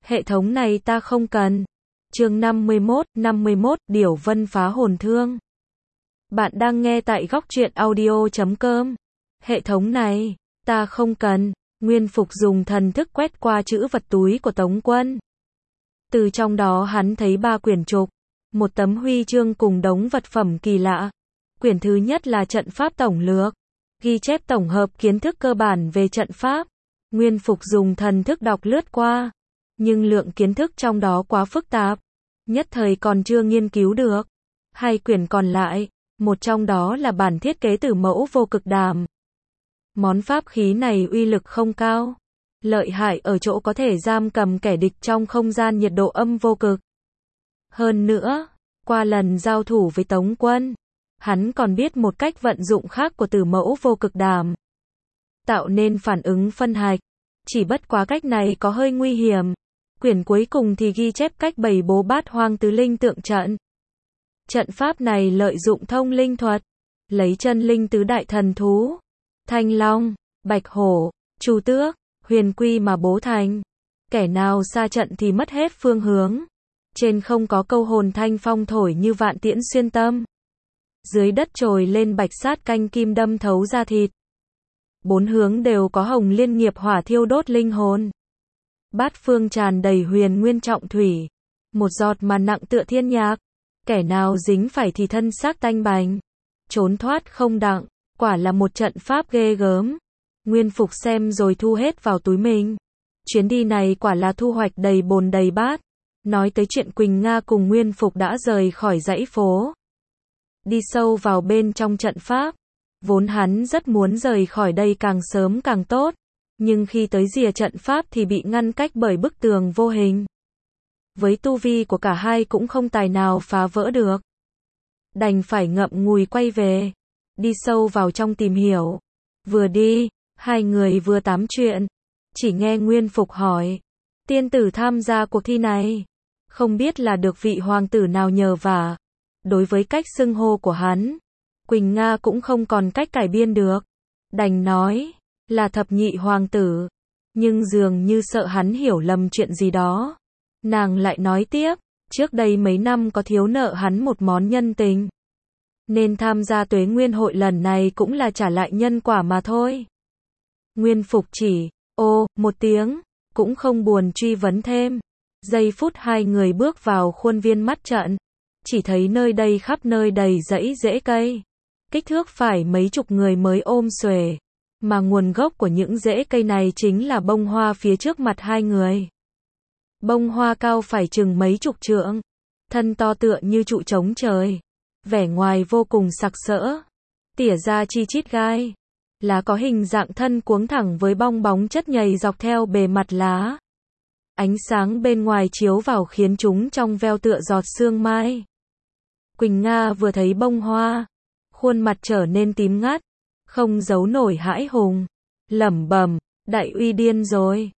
Hệ thống này ta không cần. Chương 51, Điểu Vân phá hồn thương. Bạn đang nghe tại góc truyện audio.com. Hệ thống này, ta không cần. Nguyên Phục dùng thần thức quét qua chữ vật túi của Tống Quân. Từ trong đó hắn thấy 3 quyển trục, một tấm huy chương cùng đống vật phẩm kỳ lạ. Quyển thứ nhất là trận pháp tổng lược, ghi chép tổng hợp kiến thức cơ bản về trận pháp. Nguyên Phục dùng thần thức đọc lướt qua, nhưng lượng kiến thức trong đó quá phức tạp, nhất thời còn chưa nghiên cứu được. 2 quyển còn lại, một trong đó là bản thiết kế tử mẫu vô cực đàm. Món pháp khí này uy lực không cao, lợi hại ở chỗ có thể giam cầm kẻ địch trong không gian nhiệt độ âm vô cực. Hơn nữa, qua lần giao thủ với Tống Quân, hắn còn biết một cách vận dụng khác của tử mẫu vô cực đàm, tạo nên phản ứng phân hạch. Chỉ bất quá cách này có hơi nguy hiểm. Quyển cuối cùng thì ghi chép cách bày bố Bát Hoang Tứ Linh tượng trận. Trận pháp này lợi dụng thông linh thuật, lấy chân linh tứ đại thần thú, Thanh Long, Bạch Hổ, Chu Tước, Huyền Quy mà bố thành. Kẻ nào xa trận thì mất hết phương hướng. Trên không có câu hồn thanh phong thổi như vạn tiễn xuyên tâm. Dưới đất trồi lên bạch sát canh kim đâm thấu da thịt. 4 hướng đều có hồng liên nghiệp hỏa thiêu đốt linh hồn. Bát phương tràn đầy huyền nguyên trọng thủy. Một giọt mà nặng tựa thiên nhạc. Kẻ nào dính phải thì thân xác tanh bành. Trốn thoát không đặng. Quả là một trận pháp ghê gớm. Nguyên Phục xem rồi thu hết vào túi mình. Chuyến đi này quả là thu hoạch đầy bồn đầy bát. Nói tới chuyện Quỳnh Nga cùng Nguyên Phục đã rời khỏi dãy phố, đi sâu vào bên trong trận pháp. Vốn hắn rất muốn rời khỏi đây càng sớm càng tốt, nhưng khi tới rìa trận pháp thì bị ngăn cách bởi bức tường vô hình. Với tu vi của cả hai cũng không tài nào phá vỡ được. Đành phải ngậm ngùi quay về, đi sâu vào trong tìm hiểu. Vừa đi, hai người vừa tám chuyện, chỉ nghe Nguyên Phục hỏi, tiên tử tham gia cuộc thi này, không biết là được vị hoàng tử nào nhờ vả. Đối với cách xưng hô của hắn, Quỳnh Nga cũng không còn cách cải biên được. Đành nói là thập nhị hoàng tử. Nhưng dường như sợ hắn hiểu lầm chuyện gì đó. Nàng lại nói tiếp, trước đây mấy năm có thiếu nợ hắn một món nhân tình, nên tham gia Tuế Nguyên hội lần này cũng là trả lại nhân quả mà thôi. Nguyên Phục chỉ, một tiếng, cũng không buồn truy vấn thêm. Giây phút hai người bước vào khuôn viên mắt trận, chỉ thấy nơi đây khắp nơi đầy rẫy rễ cây. Kích thước phải mấy chục người mới ôm xuề. Mà nguồn gốc của những rễ cây này chính là bông hoa phía trước mặt hai người. Bông hoa cao phải chừng mấy chục trượng, thân to tựa như trụ trống trời. Vẻ ngoài vô cùng sặc sỡ, tỉa ra chi chít gai. Lá có hình dạng thân cuống thẳng với bong bóng chất nhầy dọc theo bề mặt lá. Ánh sáng bên ngoài chiếu vào khiến chúng trong veo tựa giọt sương mai. Quỳnh Nga vừa thấy bông hoa, khuôn mặt trở nên tím ngắt, không giấu nổi hãi hùng, lẩm bẩm, đại uy điên rồi,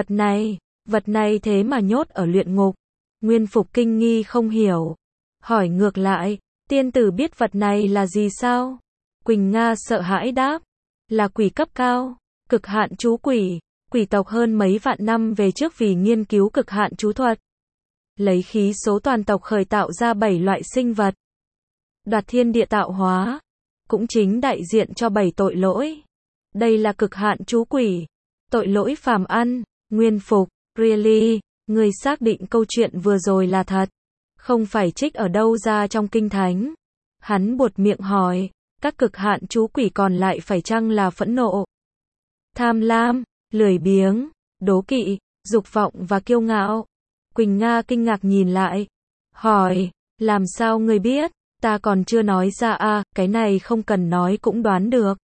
vật này thế mà nhốt ở luyện ngục. Nguyên Phục kinh nghi không hiểu, hỏi ngược lại, tiên tử biết vật này là gì sao? Quỳnh Nga sợ hãi đáp, là quỷ cấp cao, cực hạn chú quỷ. Quỷ tộc hơn mấy vạn năm về trước vì nghiên cứu cực hạn chú thuật, lấy khí số toàn tộc khởi tạo ra 7 loại sinh vật, đoạt thiên địa tạo hóa, cũng chính đại diện cho 7 tội lỗi. Đây là cực hạn chú quỷ, tội lỗi phàm ăn. Nguyên Phục, really, người xác định câu chuyện vừa rồi là thật, không phải trích ở đâu ra trong kinh thánh? Hắn buột miệng hỏi, các cực hạn chú quỷ còn lại phải chăng là phẫn nộ, tham lam, lười biếng, đố kỵ, dục vọng và kiêu ngạo? Quỳnh Nga kinh ngạc nhìn lại, hỏi, làm sao ngươi biết? Ta còn chưa nói ra à, cái này không cần nói cũng đoán được.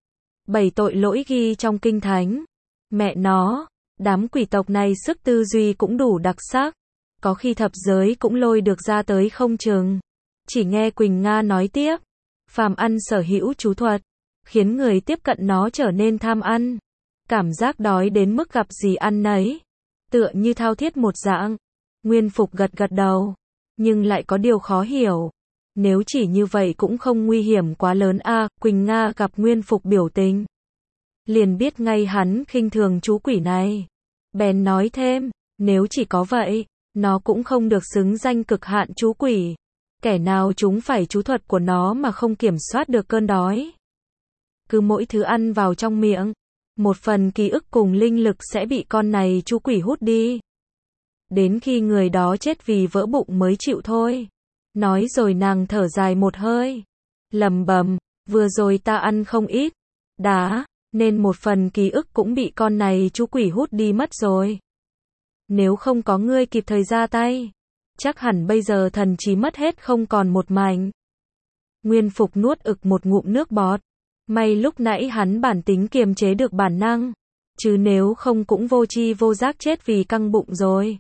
7 tội lỗi ghi trong kinh thánh. Mẹ nó, đám quỷ tộc này sức tư duy cũng đủ đặc sắc, có khi thập giới cũng lôi được ra tới không chừng. Chỉ nghe Quỳnh Nga nói tiếp, phàm ăn sở hữu chú thuật, khiến người tiếp cận nó trở nên tham ăn. Cảm giác đói đến mức gặp gì ăn nấy, tựa như thao thiết một dạng. Nguyên Phục gật gật đầu, nhưng lại có điều khó hiểu. Nếu chỉ như vậy cũng không nguy hiểm quá lớn à? Quỳnh Nga gặp Nguyên Phục biểu tình, liền biết ngay hắn khinh thường chú quỷ này. Bèn nói thêm, Nếu chỉ có vậy, nó cũng không được xứng danh cực hạn chú quỷ. Kẻ nào chúng phải chú thuật của nó mà không kiểm soát được cơn đói. Cứ mỗi thứ ăn vào trong miệng, một phần ký ức cùng linh lực sẽ bị con này chú quỷ hút đi. Đến khi người đó chết vì vỡ bụng mới chịu thôi. Nói rồi nàng thở dài một hơi. Lầm bầm, vừa rồi ta ăn không ít đá, nên một phần ký ức cũng bị con này chú quỷ hút đi mất rồi. Nếu không có ngươi kịp thời ra tay, chắc hẳn bây giờ thần trí mất hết không còn một mảnh. Nguyên Phục nuốt ực một ngụm nước bọt. May lúc nãy hắn bản tính kiềm chế được bản năng, chứ nếu không cũng vô tri vô giác chết vì căng bụng rồi.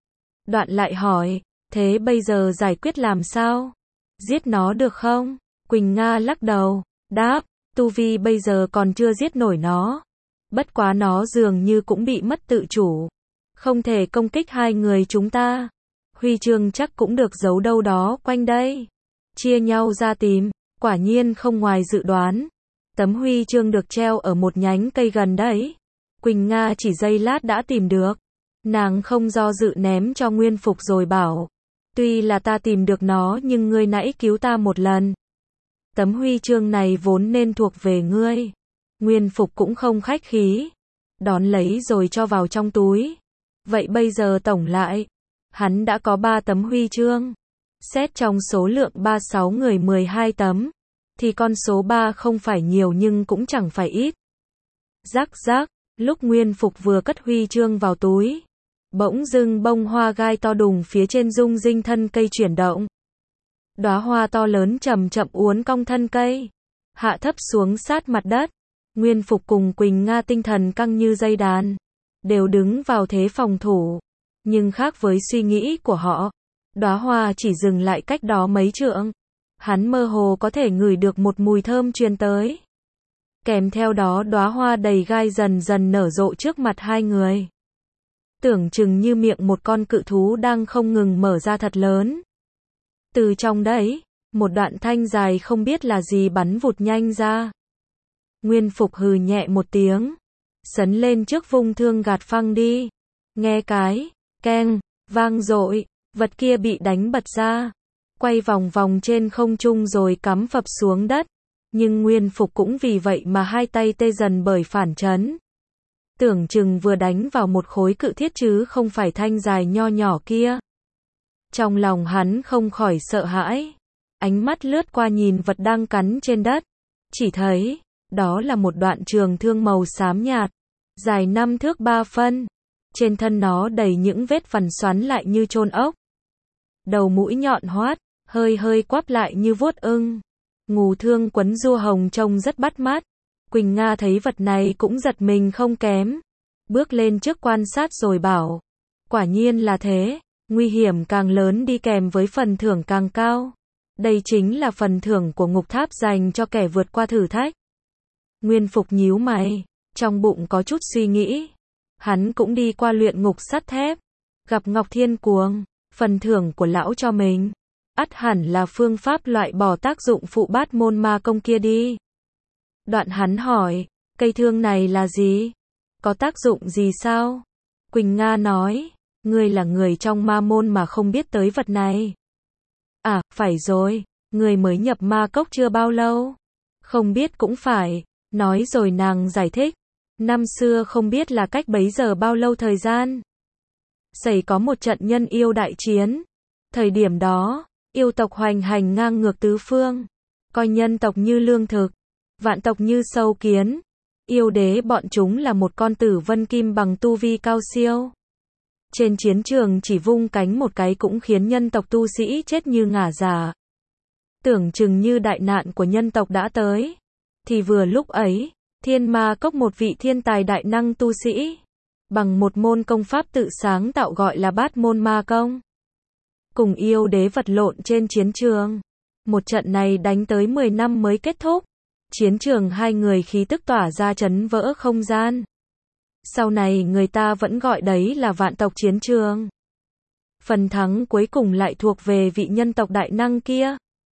Đoạn lại hỏi, thế bây giờ giải quyết làm sao? Giết nó được không? Quỳnh Nga lắc đầu, đáp, tu vi bây giờ còn chưa giết nổi nó. Bất quá nó dường như cũng bị mất tự chủ. Không thể công kích hai người chúng ta. Huy chương chắc cũng được giấu đâu đó quanh đây. Chia nhau ra tìm, quả nhiên không ngoài dự đoán. Tấm huy chương được treo ở một nhánh cây gần đấy. Quỳnh Nga chỉ giây lát đã tìm được. Nàng không do dự ném cho Nguyên Phục rồi bảo, tuy là ta tìm được nó nhưng ngươi nãy cứu ta một lần. Tấm huy chương này vốn nên thuộc về ngươi. Nguyên Phục cũng không khách khí, đón lấy rồi cho vào trong túi. Vậy bây giờ tổng lại, hắn đã có 3 tấm huy chương. Xét trong số lượng 36 người 12 tấm, thì con số 3 không phải nhiều nhưng cũng chẳng phải ít. Rắc rắc, lúc Nguyên Phục vừa cất huy chương vào túi, bỗng dưng bông hoa gai to đùng phía trên rung rinh thân cây chuyển động. Đóa hoa to lớn chậm chậm uốn cong thân cây, hạ thấp xuống sát mặt đất. Nguyên Phục cùng Quỳnh Nga tinh thần căng như dây đàn, đều đứng vào thế phòng thủ. Nhưng khác với suy nghĩ của họ, đóa hoa chỉ dừng lại cách đó mấy trượng. Hắn mơ hồ có thể ngửi được một mùi thơm truyền tới. Kèm theo đó đóa hoa đầy gai dần dần nở rộ trước mặt hai người. Tưởng chừng như miệng một con cự thú đang không ngừng mở ra thật lớn. Từ trong đấy, một đoạn thanh dài không biết là gì bắn vụt nhanh ra. Nguyên Phục hừ nhẹ một tiếng, sấn lên trước vung thương gạt phăng đi. Nghe cái keng vang dội, vật kia bị đánh bật ra, quay vòng vòng trên không trung rồi cắm phập xuống đất. Nhưng Nguyên Phục cũng vì vậy mà hai tay tê dần bởi phản chấn. Tưởng chừng vừa đánh vào một khối cự thiết chứ không phải thanh dài nho nhỏ kia. Trong lòng hắn không khỏi sợ hãi. Ánh mắt lướt qua nhìn vật đang cắn trên đất. Chỉ thấy, đó là một đoạn trường thương màu xám nhạt, dài 5 thước 3 phân. Trên thân nó đầy những vết vằn xoắn lại như chôn ốc. Đầu mũi nhọn hoắt, hơi hơi quắp lại như vuốt ưng. Ngù thương quấn rua hồng trông rất bắt mắt. Quỳnh Nga thấy vật này cũng giật mình không kém. Bước lên trước quan sát rồi bảo, quả nhiên là thế, nguy hiểm càng lớn đi kèm với phần thưởng càng cao. Đây chính là phần thưởng của ngục tháp dành cho kẻ vượt qua thử thách. Nguyên Phục nhíu mày, trong bụng có chút suy nghĩ. Hắn cũng đi qua luyện ngục sắt thép, gặp Ngọc Thiên Cuồng, phần thưởng của lão cho mình. Ắt hẳn là phương pháp loại bỏ tác dụng phụ bát môn ma công kia đi. Đoạn hắn hỏi, cây thương này là gì? Có tác dụng gì sao? Quỳnh Nga nói, ngươi là người trong ma môn mà không biết tới vật này. À, phải rồi, ngươi mới nhập ma cốc chưa bao lâu. Không biết cũng phải, nói rồi nàng giải thích. Năm xưa không biết là cách bấy giờ bao lâu thời gian. Xảy có một trận nhân yêu đại chiến. Thời điểm đó, yêu tộc hoành hành ngang ngược tứ phương, coi nhân tộc như lương thực, vạn tộc như sâu kiến. Yêu đế bọn chúng là một con tử vân kim bằng tu vi cao siêu. Trên chiến trường chỉ vung cánh một cái cũng khiến nhân tộc tu sĩ chết như ngả giả. Tưởng chừng như đại nạn của nhân tộc đã tới. Thì vừa lúc ấy, Thiên Ma Cốc một vị thiên tài đại năng tu sĩ, bằng một môn công pháp tự sáng tạo gọi là Bát Môn Ma Công, cùng yêu đế vật lộn trên chiến trường. Một trận này đánh tới 10 năm mới kết thúc. Chiến trường hai người khí tức tỏa ra chấn vỡ không gian. Sau này người ta vẫn gọi đấy là vạn tộc chiến trường. Phần thắng cuối cùng lại thuộc về vị nhân tộc đại năng kia.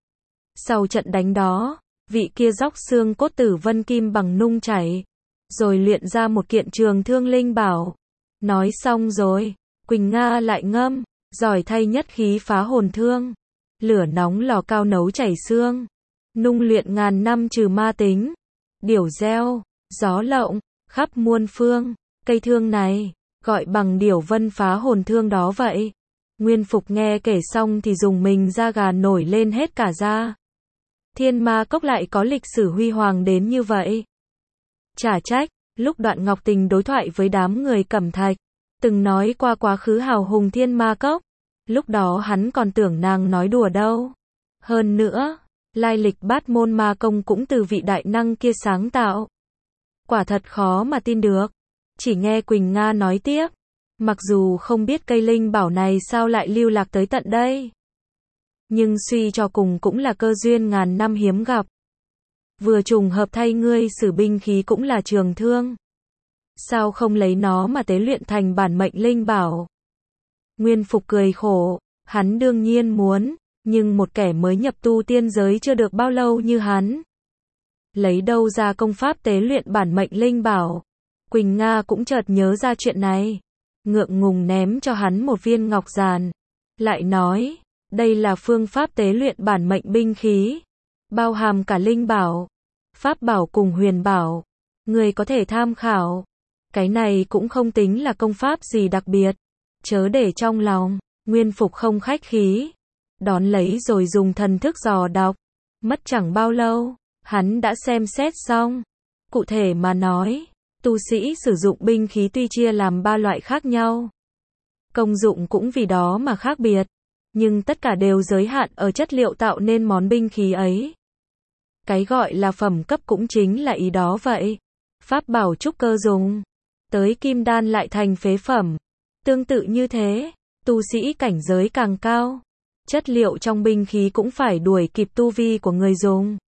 Sau trận đánh đó, vị kia róc xương cốt tử vân kim bằng nung chảy, rồi luyện ra một kiện trường thương linh bảo. Nói xong rồi, Quỳnh Nga lại ngâm, giỏi thay nhất khí phá hồn thương. Lửa nóng lò cao nấu chảy xương. Nung luyện ngàn năm trừ ma tính. Điểu reo, gió lộng, khắp muôn phương. Cây thương này, gọi bằng điểu vân phá hồn thương đó vậy. Nguyên Phục nghe kể xong thì dùng mình da gà nổi lên hết cả da. Thiên Ma Cốc lại có lịch sử huy hoàng đến như vậy. Chả trách, lúc Đoạn Ngọc Tình đối thoại với đám người Cẩm Thạch, từng nói qua quá khứ hào hùng Thiên Ma Cốc. Lúc đó hắn còn tưởng nàng nói đùa đâu. Hơn nữa, lai lịch Bát Môn Ma Công cũng từ vị đại năng kia sáng tạo. Quả thật khó mà tin được. Chỉ nghe Quỳnh Nga nói tiếp. Mặc dù không biết cây linh bảo này sao lại lưu lạc tới tận đây. Nhưng suy cho cùng cũng là cơ duyên ngàn năm hiếm gặp. Vừa trùng hợp thay ngươi sử binh khí cũng là trường thương. Sao không lấy nó mà tế luyện thành bản mệnh linh bảo? Nguyên Phục cười khổ, hắn đương nhiên muốn, nhưng một kẻ mới nhập tu tiên giới chưa được bao lâu như hắn. Lấy đâu ra công pháp tế luyện bản mệnh linh bảo? Quỳnh Nga cũng chợt nhớ ra chuyện này. Ngượng ngùng ném cho hắn một viên ngọc giàn. Lại nói, đây là phương pháp tế luyện bản mệnh binh khí. Bao hàm cả linh bảo, pháp bảo cùng huyền bảo. Người có thể tham khảo. Cái này cũng không tính là công pháp gì đặc biệt. Chớ để trong lòng. Nguyên Phục không khách khí. Đón lấy rồi dùng thần thức dò đọc. Mất chẳng bao lâu, hắn đã xem xét xong. Cụ thể mà nói, tu sĩ sử dụng binh khí tuy chia làm 3 loại khác nhau. Công dụng cũng vì đó mà khác biệt. Nhưng tất cả đều giới hạn ở chất liệu tạo nên món binh khí ấy. Cái gọi là phẩm cấp cũng chính là ý đó vậy. Pháp bảo trúc cơ dùng. Tới kim đan lại thành phế phẩm. Tương tự như thế, tu sĩ cảnh giới càng cao. Chất liệu trong binh khí cũng phải đuổi kịp tu vi của người dùng.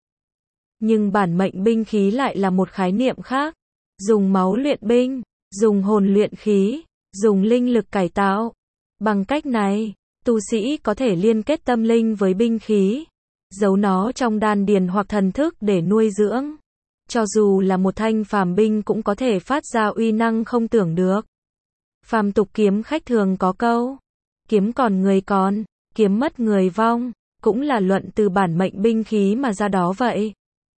Nhưng bản mệnh binh khí lại là một khái niệm khác. Dùng máu luyện binh, dùng hồn luyện khí, dùng linh lực cải tạo. Bằng cách này, tu sĩ có thể liên kết tâm linh với binh khí, giấu nó trong đan điền hoặc thần thức để nuôi dưỡng. Cho dù là một thanh phàm binh cũng có thể phát ra uy năng không tưởng được. Phàm tục kiếm khách thường có câu, kiếm còn người còn, kiếm mất người vong, cũng là luận từ bản mệnh binh khí mà ra đó vậy.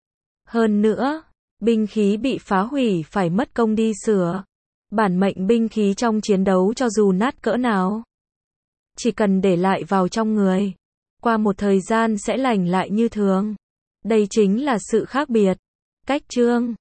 Hơn nữa, binh khí bị phá hủy phải mất công đi sửa. Bản mệnh binh khí trong chiến đấu cho dù nát cỡ nào, chỉ cần để lại vào trong người, qua một thời gian sẽ lành lại như thường. Đây chính là sự khác biệt. Cách chương